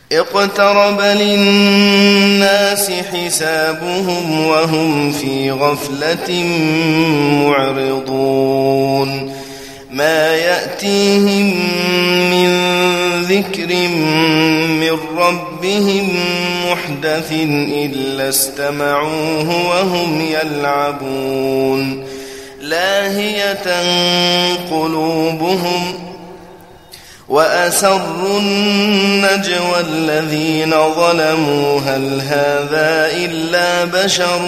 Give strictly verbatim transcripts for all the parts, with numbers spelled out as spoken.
اقترب للناس حسابهم وهم في غفلة معرضون ما يأتيهم من ذكر من ربهم محدث إلا استمعوه وهم يلعبون لاهية قلوبهم وأسروا النجوى الذين ظلموا هل هذا إلا بشر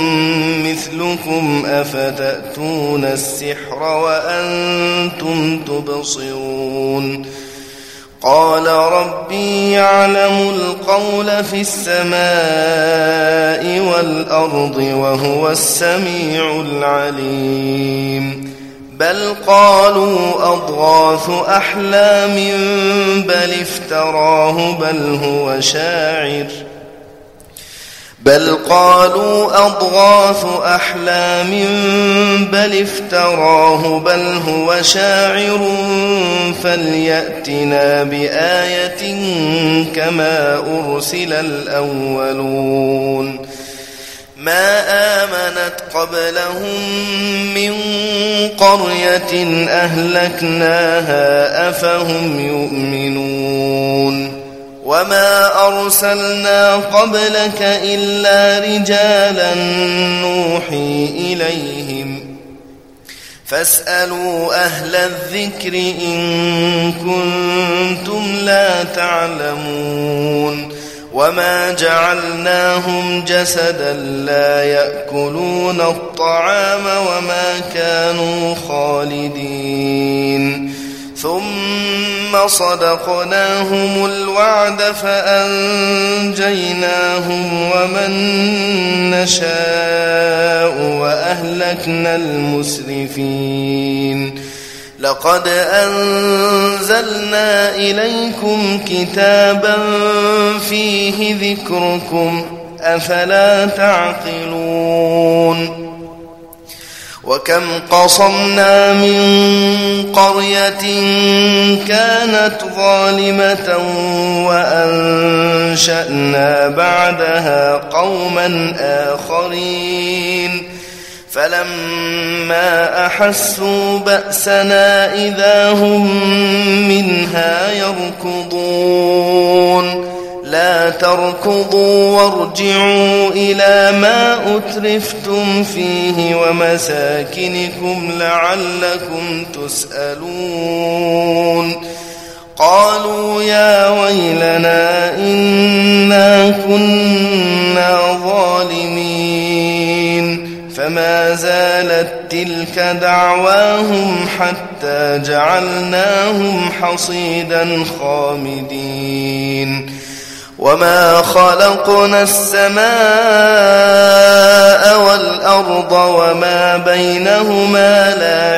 مثلكم أفتأتون السحر وأنتم تبصرون قال ربي يعلم القول في السماء والأرض وهو السميع العليم بل قالوا أضغاث أحلام بل افتراه بل هو شاعر بل قالوا أضغاث أحلام بل افتراه بل هو شاعر فليأتنا بآية كما أرسل الأولون ما آمنت قبلهم من قرية أهلكناها أفهم يؤمنون وما أرسلنا قبلك إلا رجالا نوحي إليهم فاسألوا أهل الذكر إن كنتم لا تعلمون وما جعلناهم جسدا لا يأكلون الطعام وما كانوا خالدين ثم صدقناهم الوعد فأنجيناهم ومن نشاء وأهلكنا المسرفين لقد أنزلنا إليكم كتابا فيه ذكركم أفلا تعقلون وكم قصمنا من قرية كانت ظالمة وأنشأنا بعدها قوما آخرين فلما أحسوا بأسنا إذا هم منها يركضون لا تركضوا وارجعوا إلى ما أترفتم فيه ومساكنكم لعلكم تسألون قالوا يا ويلنا إنا كنا ظالمين فما زالت تلك دعواهم حتى جعلناهم حصيدا خامدين وما خلقنا السماء والأرض وما بينهما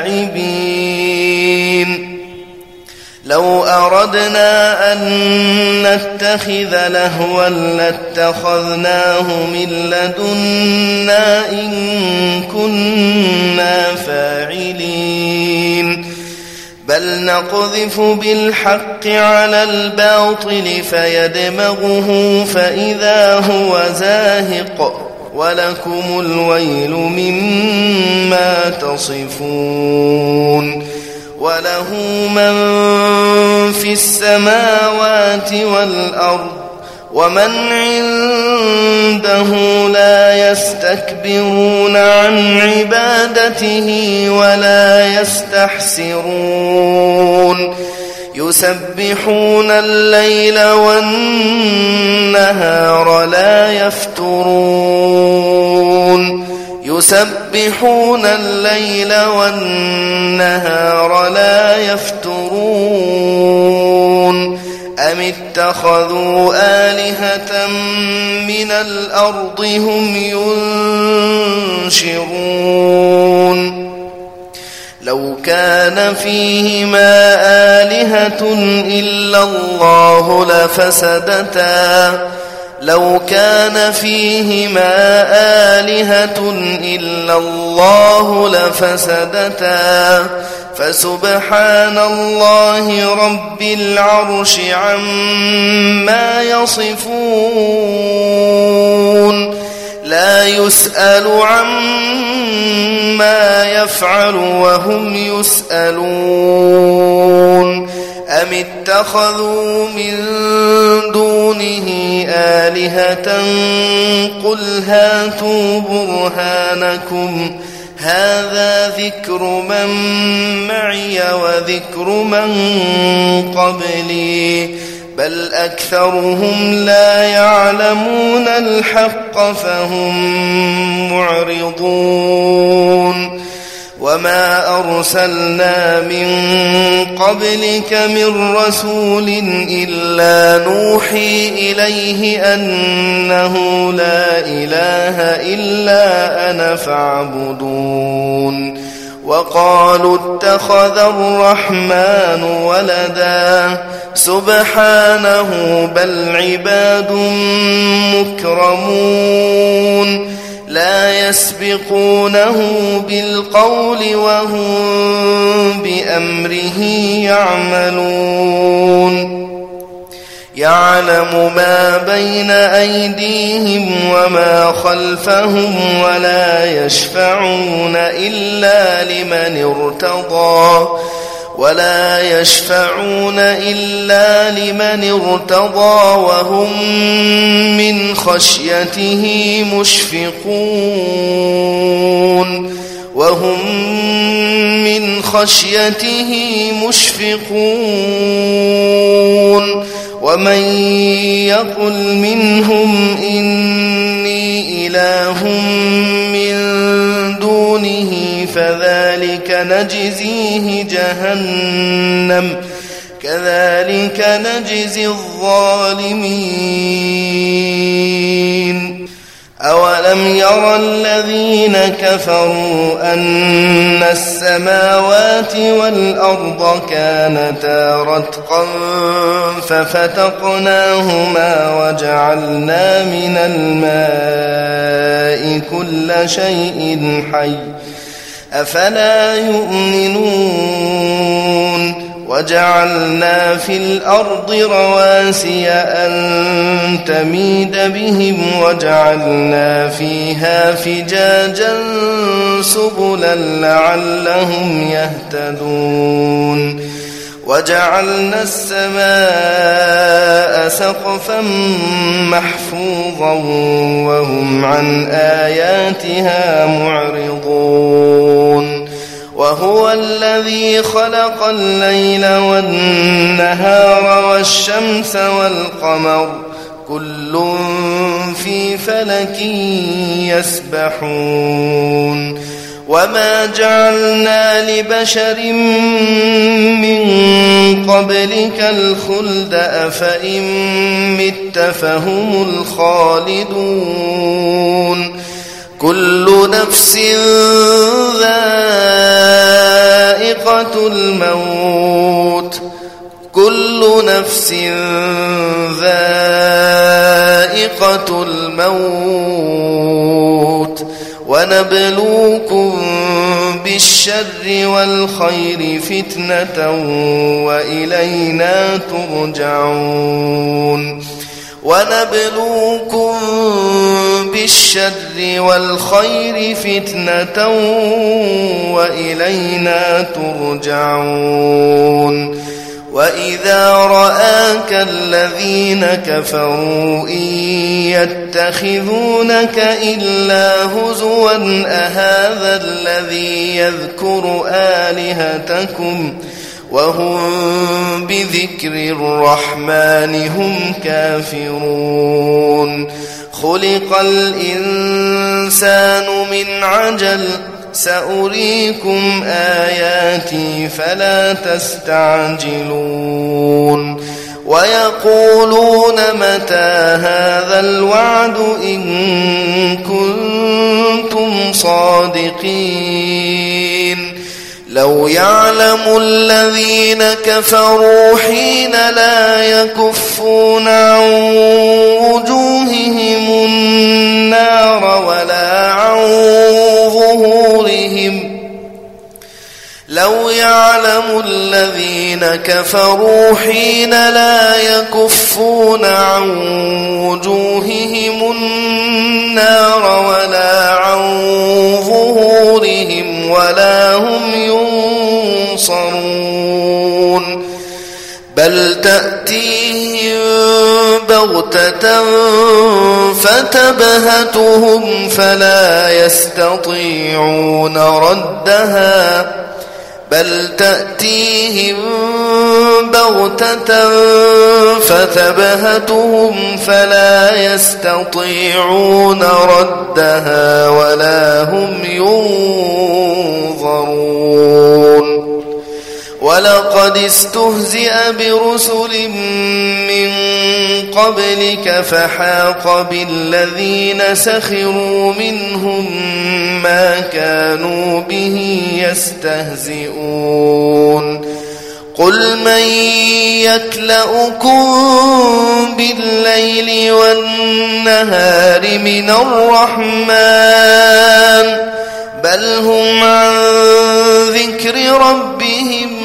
لاعبين لو أردنا أن نتخذ لهوا لاتخذناه من لدنا إن كنا فاعلين بل نقذف بالحق على الباطل فيدمغه فإذا هو زاهق ولكم الويل مما تصفون وله من في السماوات والأرض ومن عنده لا يستكبرون عن عبادته ولا يستحسرون يسبحون الليل والنهار لا يفترون يسبحون الليل والنهار لا يفترون أم اتخذوا آلهة من الأرض هم ينشرون لو كان فيهما آلهة إلا الله لفسدتا لو كان فيهما آلهة إلا الله لفسدتا فسبحان الله رب العرش عما يصفون لا يسأل عما يفعل وهم يسألون أم اتخذوا من دونه آلهة قل هاتوا برهانكم هذا ذكر من معي وذكر من قبلي بل أكثرهم لا يعلمون الحق فهم معرضون وما أرسلنا من قبلك من رسول إلا نوحي إليه أنه لا إله إلا أنا فاعبدون وقالوا اتخذ الرحمن ولدا سبحانه بل عباد مكرمون لا يسبقونه بالقول وهم بأمره يعملون يعلم ما بين أيديهم وما خلفهم ولا يشفعون إلا لمن ارتضى ولا يشفعون إلا لمن ارتضى وهم من خشيته مشفقون وهم من خشيته مشفقون ومن يقل منهم إني إله من دونه فذلك نجزيه جهنم كذلك نجزي الظالمين أولم يرى الذين كفروا أن السماوات والأرض كانتا رتقا ففتقناهما وجعلنا من الماء كل شيء حي أفلا يؤمنون وجعلنا في الأرض رواسي أن تميد بهم وجعلنا فيها فجاجا سبلا لعلهم يهتدون وجعلنا السماء سقفا محفوظا وهم عن آياتها معرضون وهو الذي خلق الليل والنهار والشمس والقمر كل في فلك يسبحون وما جعلنا لبشر من قبلك الخلد أفإن مت فهم الخالدون كل نفس ذائقة الموت كل نفس ذائقة الموت ونبلوكم بالشر والخير فتنة وإلينا ترجعون ونبلوكم بالشر والخير فتنة وإلينا ترجعون وإذا رآك الذين كفروا إن يتخذونك إلا هزوا أهذا الذي يذكر آلهتكم وهم بذكر الرحمن هم كافرون خلق الإنسان من عجل سأريكم آياتي فلا تستعجلون ويقولون متى هذا الوعد إن كنتم صادقين لو يعلم الذين كفروا حين لا يكفون عن وجوههم كفروا حين لا يكفون عن وجوههم النار ولا عن ظهورهم ولا هم ينصرون بل تأتيهم بغتة فتبهتهم فلا يستطيعون ردها بل تأتيهم بغتة فتبهتهم فلا يستطيعون ردها ولا هم ينظرون ولقد استهزئ برسل من قبلك فحاق بالذين سخروا منهم ما كانوا به يستهزئون قل من يكلؤكم بالليل والنهار من الرحمن بل هم عن ذكر ربهم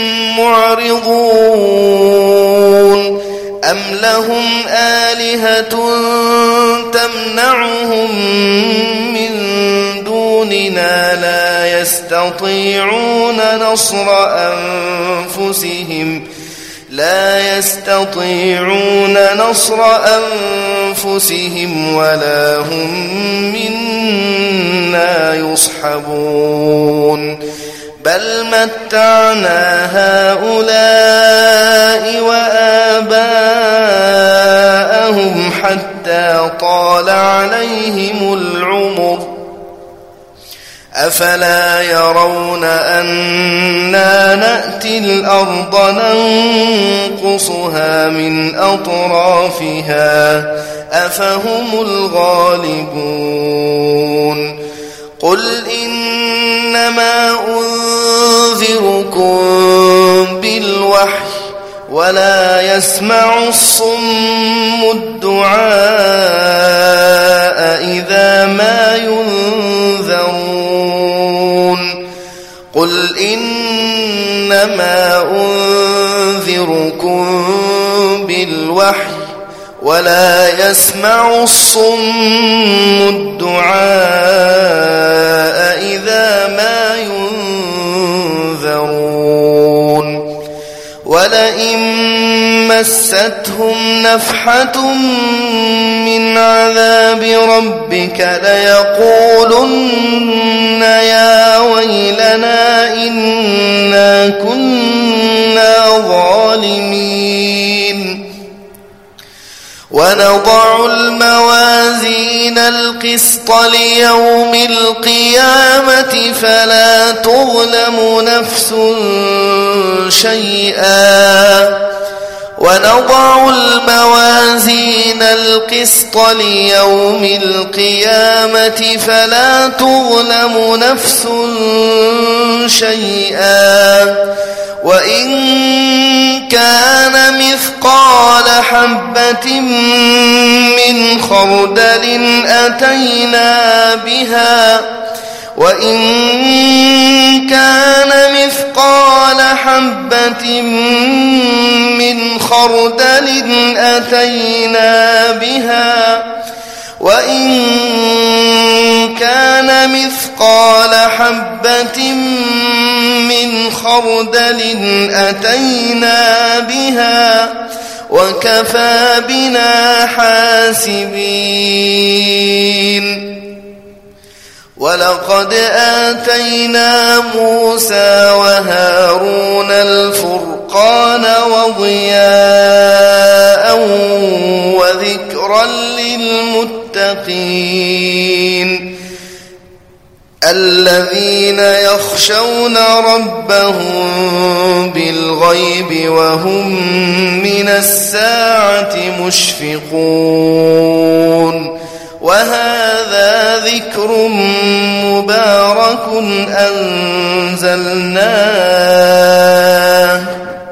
معرضون أم لهم آلهة تمنعهم من دوننا لا يستطيعون نصر أنفسهم لا يستطيعون نصر أنفسهم ولا هم منا يصحبون بل متعنا هؤلاء وآباءهم حتى طال عليهم العمر أفلا يرون أنا نأتي الأرض ننقصها من أطرافها أفهم الغالبون قل إنما أنذركم بالوحي ولا يسمع الصم الدعاء إذا ما ينذرون قل إنما أنذركم بالوحي ولا يسمع الصم الدعاء إذا ما ينذرون ولئن مستهم نفحة من عذاب ربك ليقولن يا ويلنا إنا كنا ظالمين ونضع الموازين القسط ليوم القيامة فلا تظلم نفس شيئا ونضع الموازين القسط ليوم القيامة فلا تظلم نفس شيئا وإن كان مثقال حبة من خردل أتينا بها وإن كان مثقال حبة من خردل أتينا بها وإن كان مثقال حبة من خردل أتينا بها وكفى بنا حاسبين ولقد آتينا موسى وهارون الفرقان وضياء وذكرا للمتقين الذين يخشون ربهم بالغيب وهم من الساعة مشفقون وهذا ذكر مبارك أنزلناه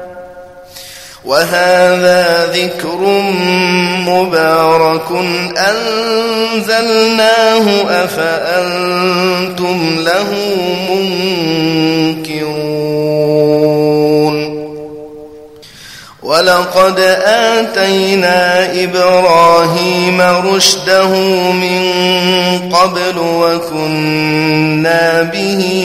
وهذا ذكر مبارك أنزلناه أفأنتم له منكرون ولقد آتينا إبراهيم رشده من قبل وكنا به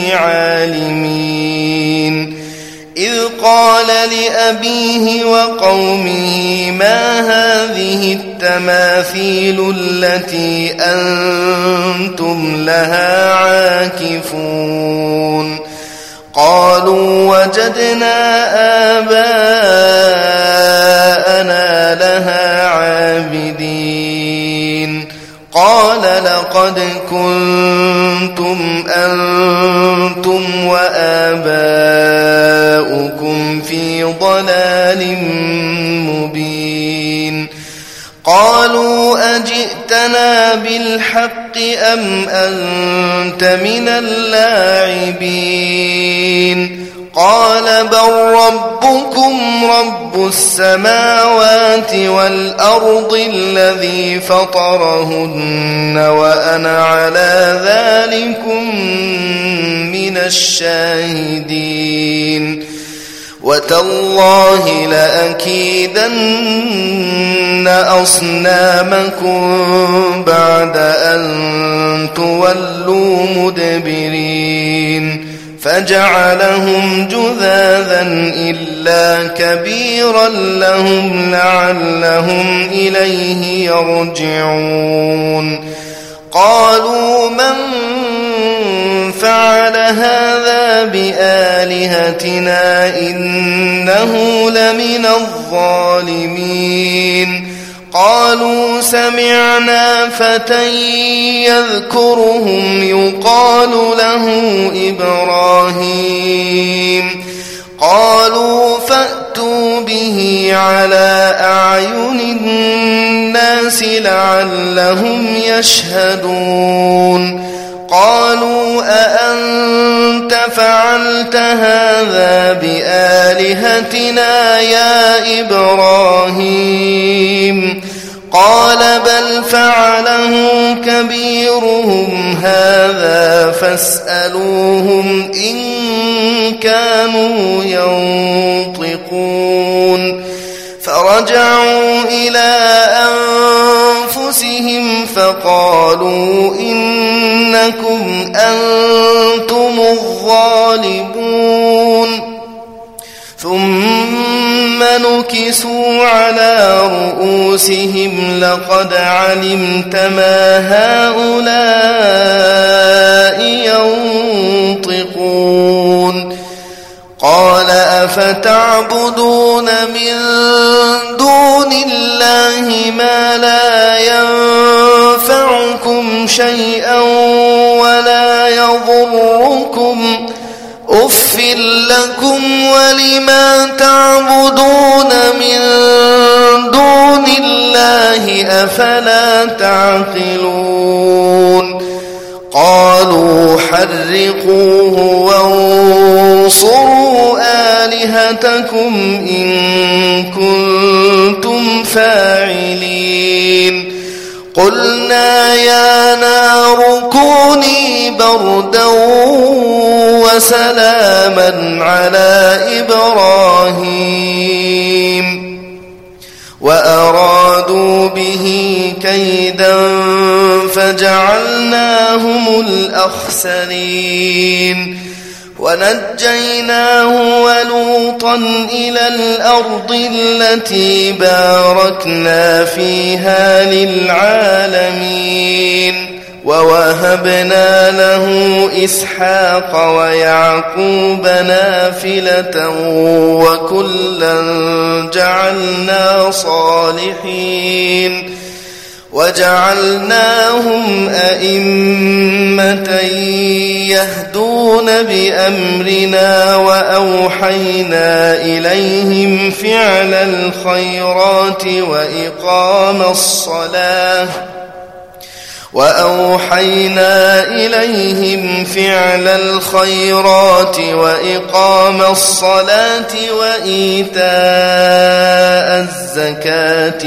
عالمين إذ قال لأبيه وقومه ما هذه التماثيل التي أنتم لها عاكفون قالوا وجدنا آباءنا لها عابدين قال لقد كنتم أنتم وآباؤكم في ضلال مبين قالوا أجئتنا بالحق أم أنت من اللاعبين قال بل ربكم رب السماوات والأرض الذي فطرهن وأنا على ذلكم من الشاهدين وتالله لأكيدن أصنامكم بعد أن تولوا مدبرين فجعلهم جذاذا إلا كبيرا لهم لعلهم إليه يرجعون قالوا من فعل هذا بآلهتنا إنه لمن الظالمين قالوا سمعنا فتى يذكرهم يقال له إبراهيم قالوا فأتوا به على أعين الناس لعلهم يشهدون قالوا أأنت فعلت هذا بآلهتنا يا إبراهيم قال بل فعله كبيرهم هذا فاسألوهم إن كانوا ينطقون فرجعوا إلى أنفسهم فقالوا إنكم أنتم الظالمون ثم نكسوا على رؤوسهم لقد علمت ما هؤلاء ينطقون قال أفتعبدون من دون الله ما لا ينفعكم شيئا ولا يضركم أف لكم ولما تعبدون من دون الله أفلا تعقلون قالوا حرقوه وانصروا آلهتكم إن كنتم فاعلين قلنا يا نار كوني بردا وسلاما على إبراهيم وأرادوا به كيدا فجعلناهم الأخسرين ونجيناه ولوطا إلى الأرض التي باركنا فيها للعالمين ووهبنا له إسحاق ويعقوب نافلة وكلا جعلنا صالحين وجعلناهم أئمة يهدون بأمرنا وأوحينا إليهم فعل الخيرات وإقام الصلاة وأوحينا إليهم فعل الخيرات وإقام الصلاة وإيتاء الزكاة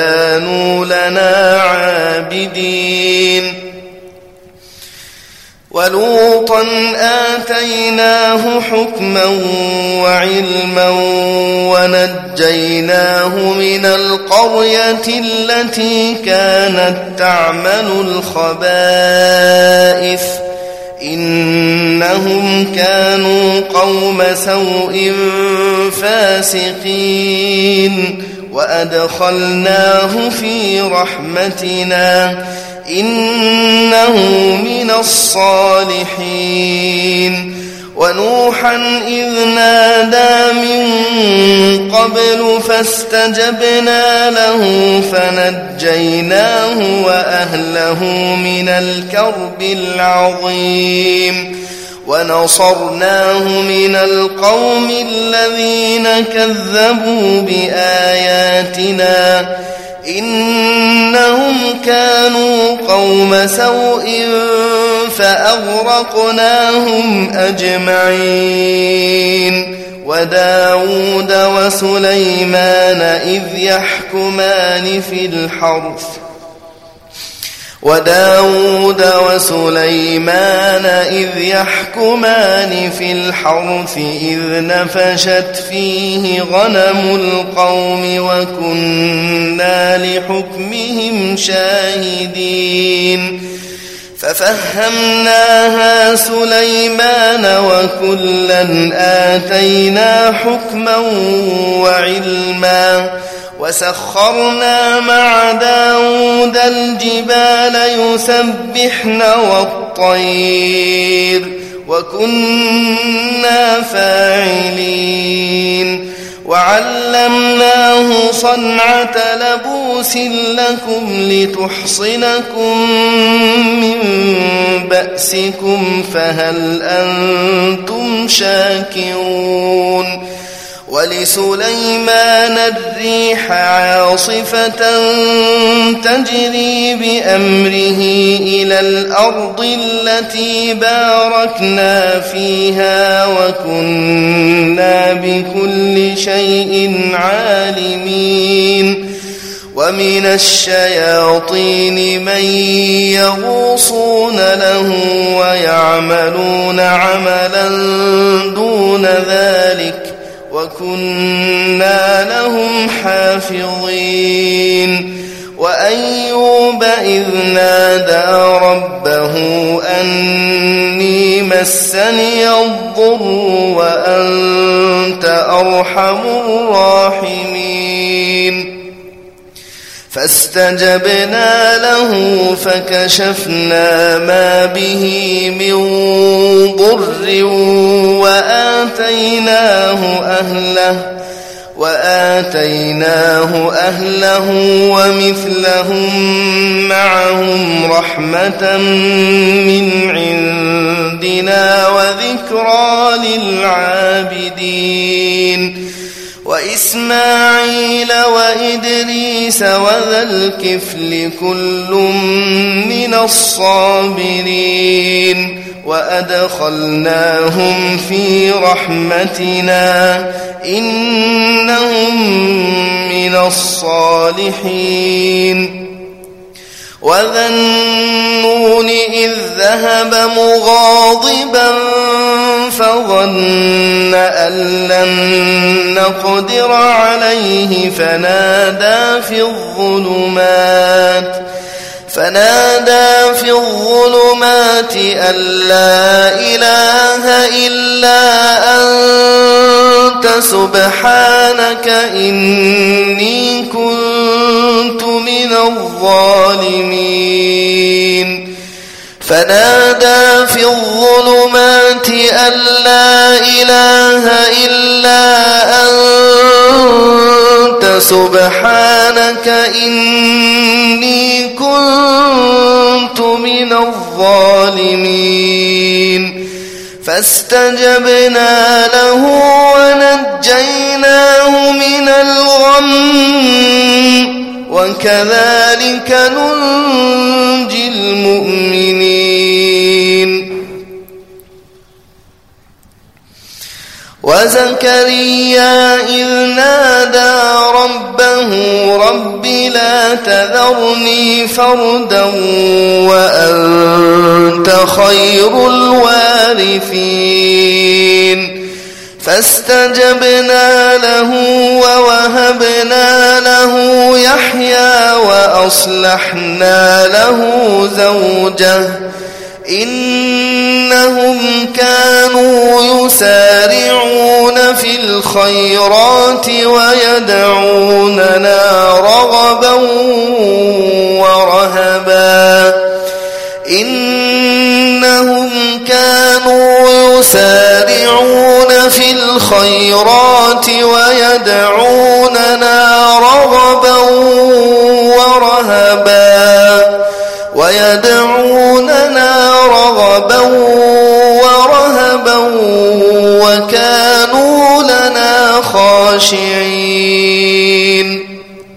وكانوا لنا عابدين ولوطا آتيناه حكما وعلما ونجيناه من القرية التي كانت تعمل الخبائث إنهم كانوا قوم سوء فاسقين وأدخلناه في رحمتنا إنه من الصالحين ونوحا إذ نادى من قبل فاستجبنا له فنجيناه وأهله من الكرب العظيم ونصرناه من القوم الذين كذبوا بآياتنا إنهم كانوا قوم سوء فأغرقناهم أجمعين وداود وسليمان إذ يحكمان في الحرث وداود وسليمان إذ يحكمان في الحرث إذ نفشت فيه غنم القوم وكنا لحكمهم شاهدين ففهمناها سليمان وكلا آتينا حكما وعلما وسخرنا مع داود الجبال يسبحن والطير وكنا فاعلين وعلمناه صنعة لبوس لكم لتحصنكم من بأسكم فهل أنتم شاكرون ولسليمان الريح عاصفة تجري بأمره إلى الأرض التي باركنا فيها وكنا بكل شيء عالمين ومن الشياطين من يغوصون له ويعملون عملا دون ذلك وكنا لهم حافظين وأيوب إذ نادى ربه أني مسني الضر وأنت أرحم الراحمين فاستجبنا له فكشفنا ما به من ضر وآتيناه أهله وآتيناه أهله ومثلهم معهم رحمة من عندنا وذكرى للعابدين وإسماعيل وإدريس وذا الكفل كل من الصابرين وأدخلناهم في رحمتنا إنهم من الصالحين وذا النون إذ ذهب مغاضبا فظن أن لن نقدر عليه فنادى في الظلمات فنادى في الظلمات أن لا إله إلا أنت سبحانك إني كنت من الظالمين فنادى في الظلمات أن لا إله إلا أنت سبحانك إني كنت من الظالمين فاستجبنا له ونجيناه من الغم وكذلك ننجي المؤمنين وزكريا إذ نادى ربه رب لا تذرني فردا وأنت خير الوارثين فاستجبنا له ووهبنا له يحيى وأصلحنا له زوجه إنهم كانوا يسارعون في الخيرات ويدعوننا رغبا ورهبا إنهم كانوا يسارعون في الخيرات ويدعوننا رغبا ورهبا ويدعوننا رغبا ورهبا وكانوا لنا خاشعين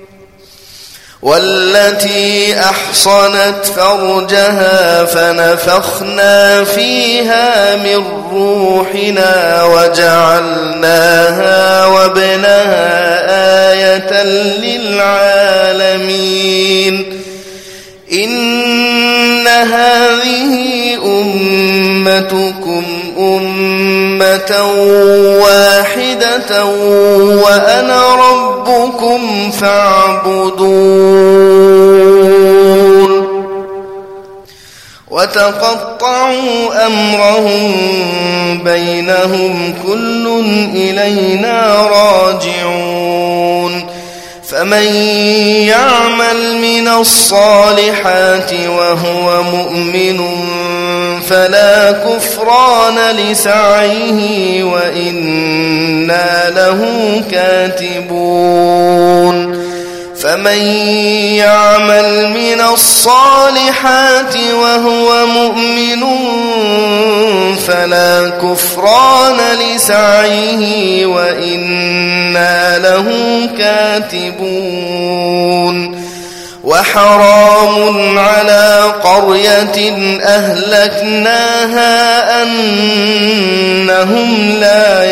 والتي أحصنت فرجها فنفخنا فيها من روحنا وجعلناها وابنها آية للعالمين إن هذه أمتكم أمة واحدة وأنا ربكم فاعبدون وتقطعوا أمرهم بينهم كل إلينا راجعون فمن يعمل من الصالحات وهو مؤمن فلا كفران لسعيه وإنا له كاتبون فمن يعمل من الصالحات وهو مؤمن فلا كفران لسعيه وإنا له كاتبون وحرام على قرية أهلكناها أنهم لا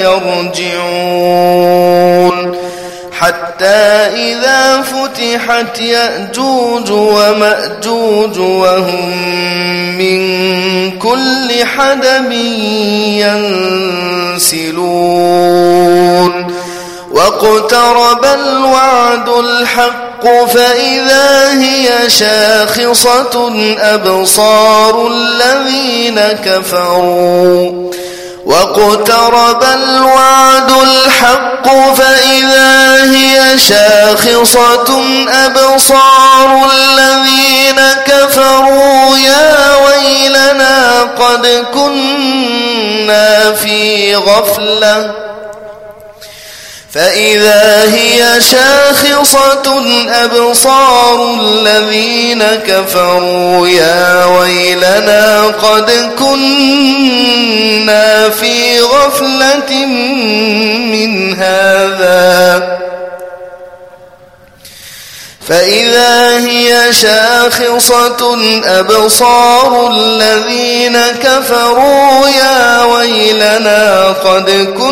يرجعون حتى إذا فتحت يأجوج ومأجوج وهم من كل حدب ينسلون واقترب الوعد الحق فإذا هي شاخصة أبصار الذين كفروا واقترب الوعد الحق فإذا هي شاخصة أبصار الذين كفروا يا ويلنا قد كنا في غفلة فإذا هي شاخصة أبصار الذين كفروا يا ويلنا قد كنا في غفلة من هذا فإذا هي شاخصة أبصار الذين كفروا يا ويلنا قد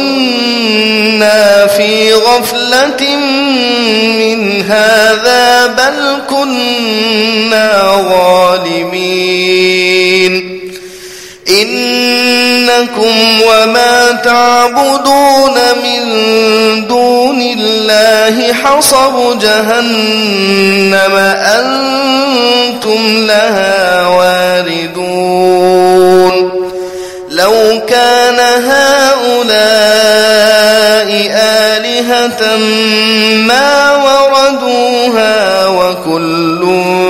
كنا في غفلة من هذا بل كنا ظالمين إنكم وما تعبدون من دون الله حصب جهنم أنتم لها واردون لو كان هؤلاء آلهة ما وردوها وكل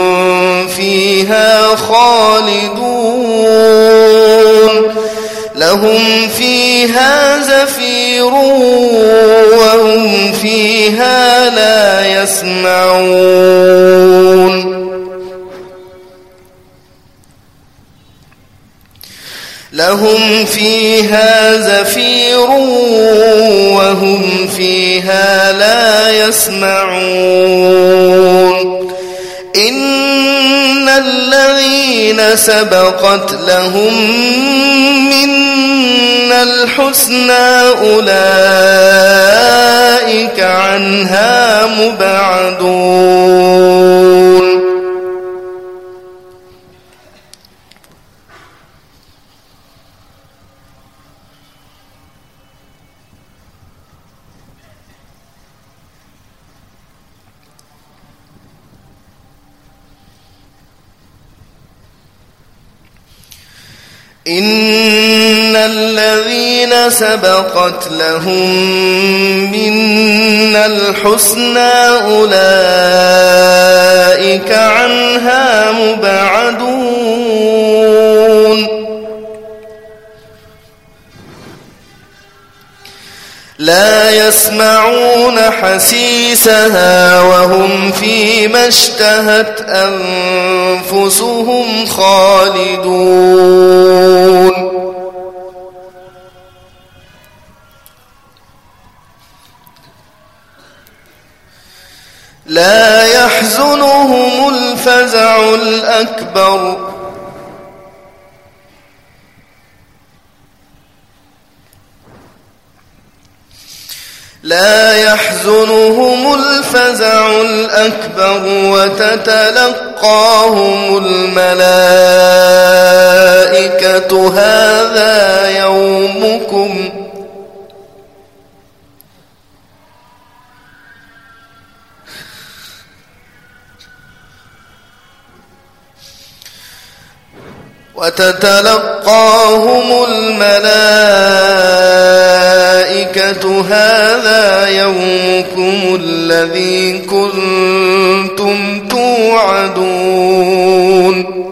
فيها خالدون لهم فيها زفير وهم فيها لا يسمعون لهم فيها زفير وهم فيها لا يسمعون إن الذين سبقت لهم منا الحسنى أولئك عنها مبعدون إن الذين سبقت لهم منا الحسنى أولئك عنها مبعدون لا يسمعون حسيسها وهم فيما اشتهت أنفسهم خالدون لا يحزنهم الفزع الأكبر لا يحزنهم الفزع الأكبر وتتلقاهم الملائكة هذا يومكم وتتلقاهم الملائكة هذا يومكم الذي كنتم توعدون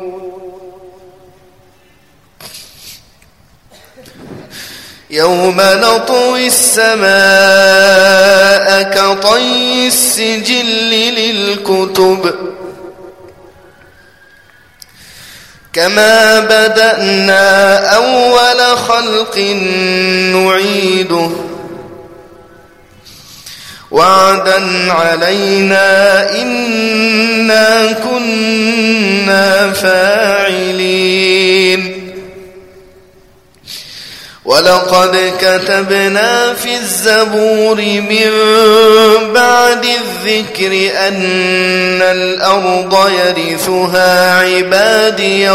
يوم نطوي السماء كطي السجل للكتب كما بدأنا أول خلق نعيده وعدا علينا إنا كنا فاعلين ولقد كتبنا في الزبور من بعد الذكر أن الأرض يرثها عبادي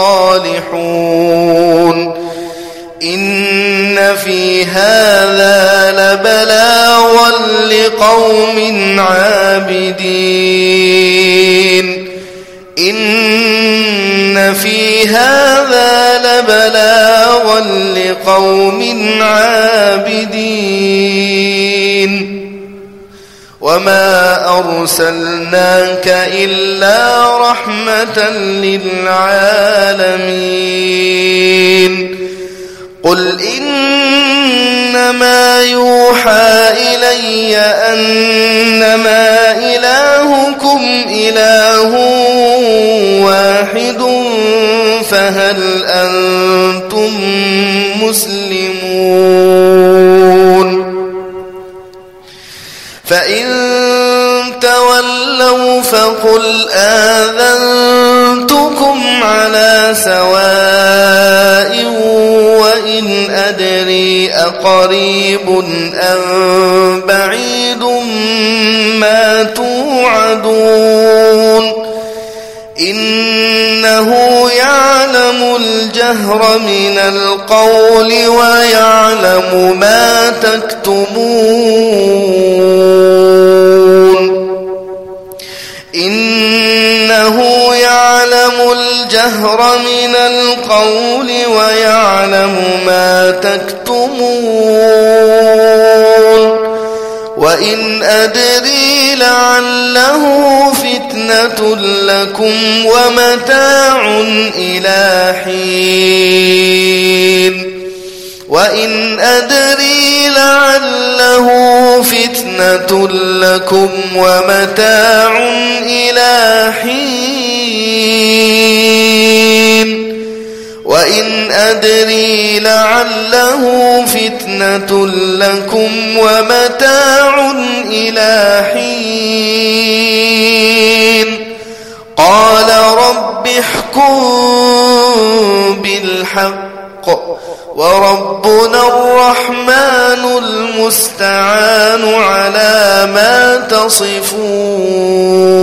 الصالحون إن في هذا لبلاغا لقوم عابدين إن في هذا لبلاغا لقوم عابدين وما أرسلناك إلا رحمة للعالمين قل إنما يوحى إلي أنما إلهكم إله واحد فهل أنتم مسلمون فإن تولوا فقل آذنتكم على سواء وإن أدري أقريب أم بعيد ما توعدون إنه يعلم الجهر من القول ويعلم ما تكتمون إنه يعلم الجهر من القول ويعلم ما تكتمون وإن أدري لعله فتنة لكم ومتاع إلى حين وإن أدري لعله فتنة لكم ومتاع إلى حين وإن أدري لعله فتنة لكم ومتاع إلى حين قال رب احكم بالحق وربنا الرحمن المستعان على ما تصفون.